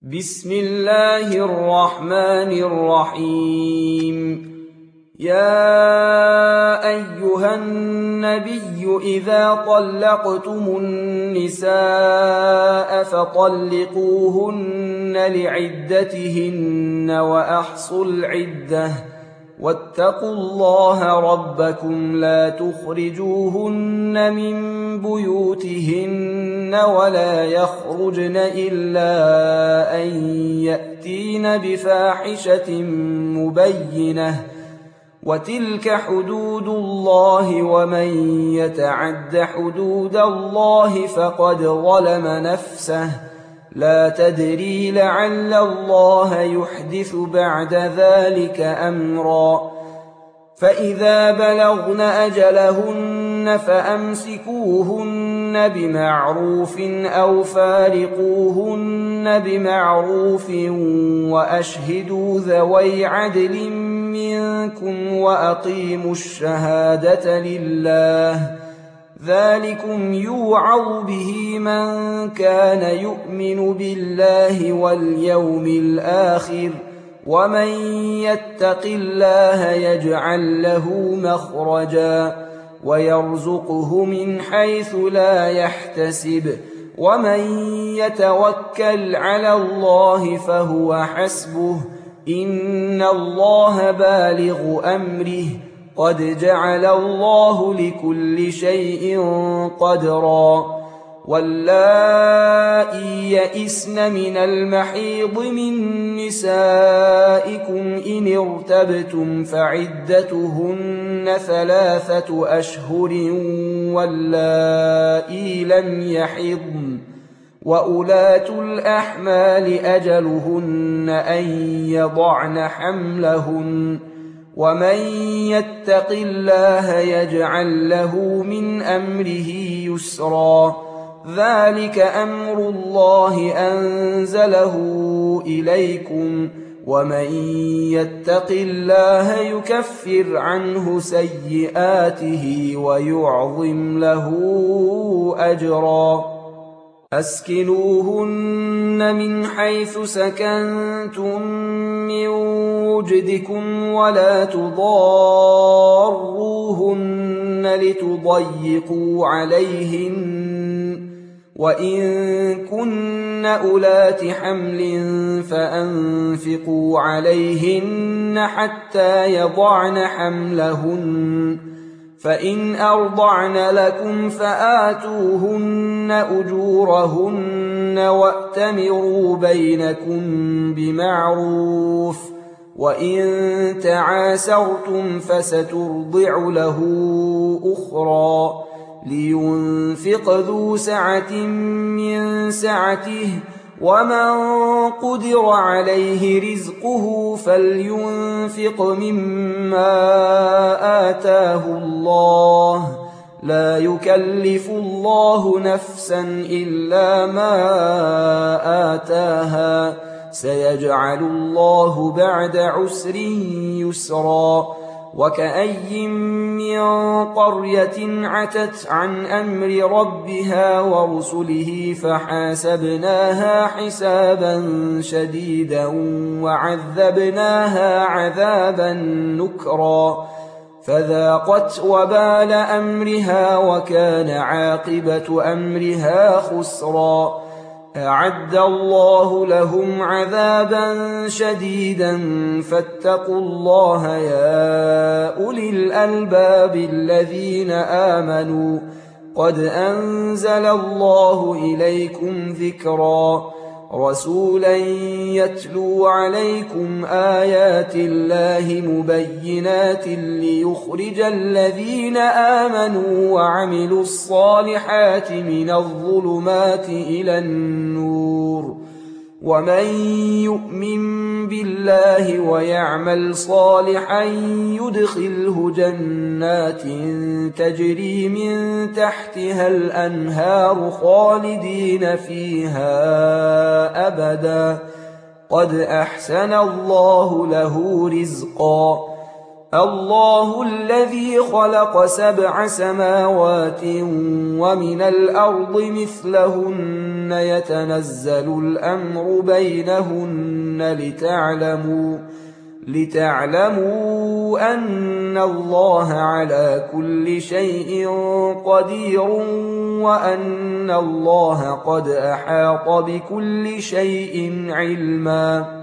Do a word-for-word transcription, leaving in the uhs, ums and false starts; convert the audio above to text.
بسم الله الرحمن الرحيم. يا أيها النبي إذا طلقتم النساء فطلقوهن لعدتهن وأحصوا العدة واتقوا الله ربكم لا تخرجوهن من بيوتهن ولا يخرجن إلا أن يأتين بفاحشة مبينة وتلك حدود الله ومن يتعد حدود الله فقد ظلم نفسه لا تدري لعل الله يحدث بعد ذلك أمرا. فإذا بلغن أجلهن فأمسكوهن بمعروف أو فارقوهن بمعروف وأشهدوا ذوي عدل منكم وأقيموا الشهادة لله ذلكم يوعظ به من كان يؤمن بالله واليوم الآخر ومن يتق الله يجعل له مخرجا ويرزقه من حيث لا يحتسب ومن يتوكل على الله فهو حسبه إن الله بالغ أمره قد جعل الله لكل شيء قدرا. واللائي يئسن من المحيض من نسائكم إن ارتبتم فعدتهن ثلاثة أشهر واللائي لم يحضن وأولاة الأحمال أجلهن أن يضعن حملهن ومن يتق الله يجعل له من أمره يسرا. ذلك أمر الله أنزله إليكم ومن يتق الله يكفر عنه سيئاته ويعظم له أجرا. أسكنوهن من حيث سكنتم من وجدكم ولا تضاروهن لتضيقوا عليهن وإن كن أولات حمل فأنفقوا عليهن حتى يضعن حملهن فإن أرضعن لكم فآتوهن أجورهن وأتمروا بينكم بمعروف وإن تعاسرتم فسترضع له أخرى لينفق ذو سعة من سعته ومن قدر عليه رزقه فلينفق مما آتاه الله لا يكلف الله نفسا إلا ما آتاها سيجعل الله بعد عسر يسرا. وكأي من قرية عتت عن أمر ربها ورسله فحاسبناها حسابا شديدا وعذبناها عذابا نكرا فذاقت وبال أمرها وكان عاقبة أمرها خسرا. أعد الله لهم عذابا شديدا فاتقوا الله يا أولي الألباب الذين آمنوا قد أنزل الله إليكم ذكرا رسولا يتلو عليكم آيات الله مبينات ليخرج الذين آمنوا وعملوا الصالحات من الظلمات إلى النور ومن يؤمن بالله ويعمل صالحا يدخله جنات تجري من تحتها الأنهار خالدين فيها أبدا قد أحسن الله له رزقا. الله الذي خلق سبع سماوات ومن الأرض مثلهن يتنزل الأمر بينهن لتعلموا لتعلموا أن الله على كل شيء قدير وأن الله قد أحاط بكل شيء علما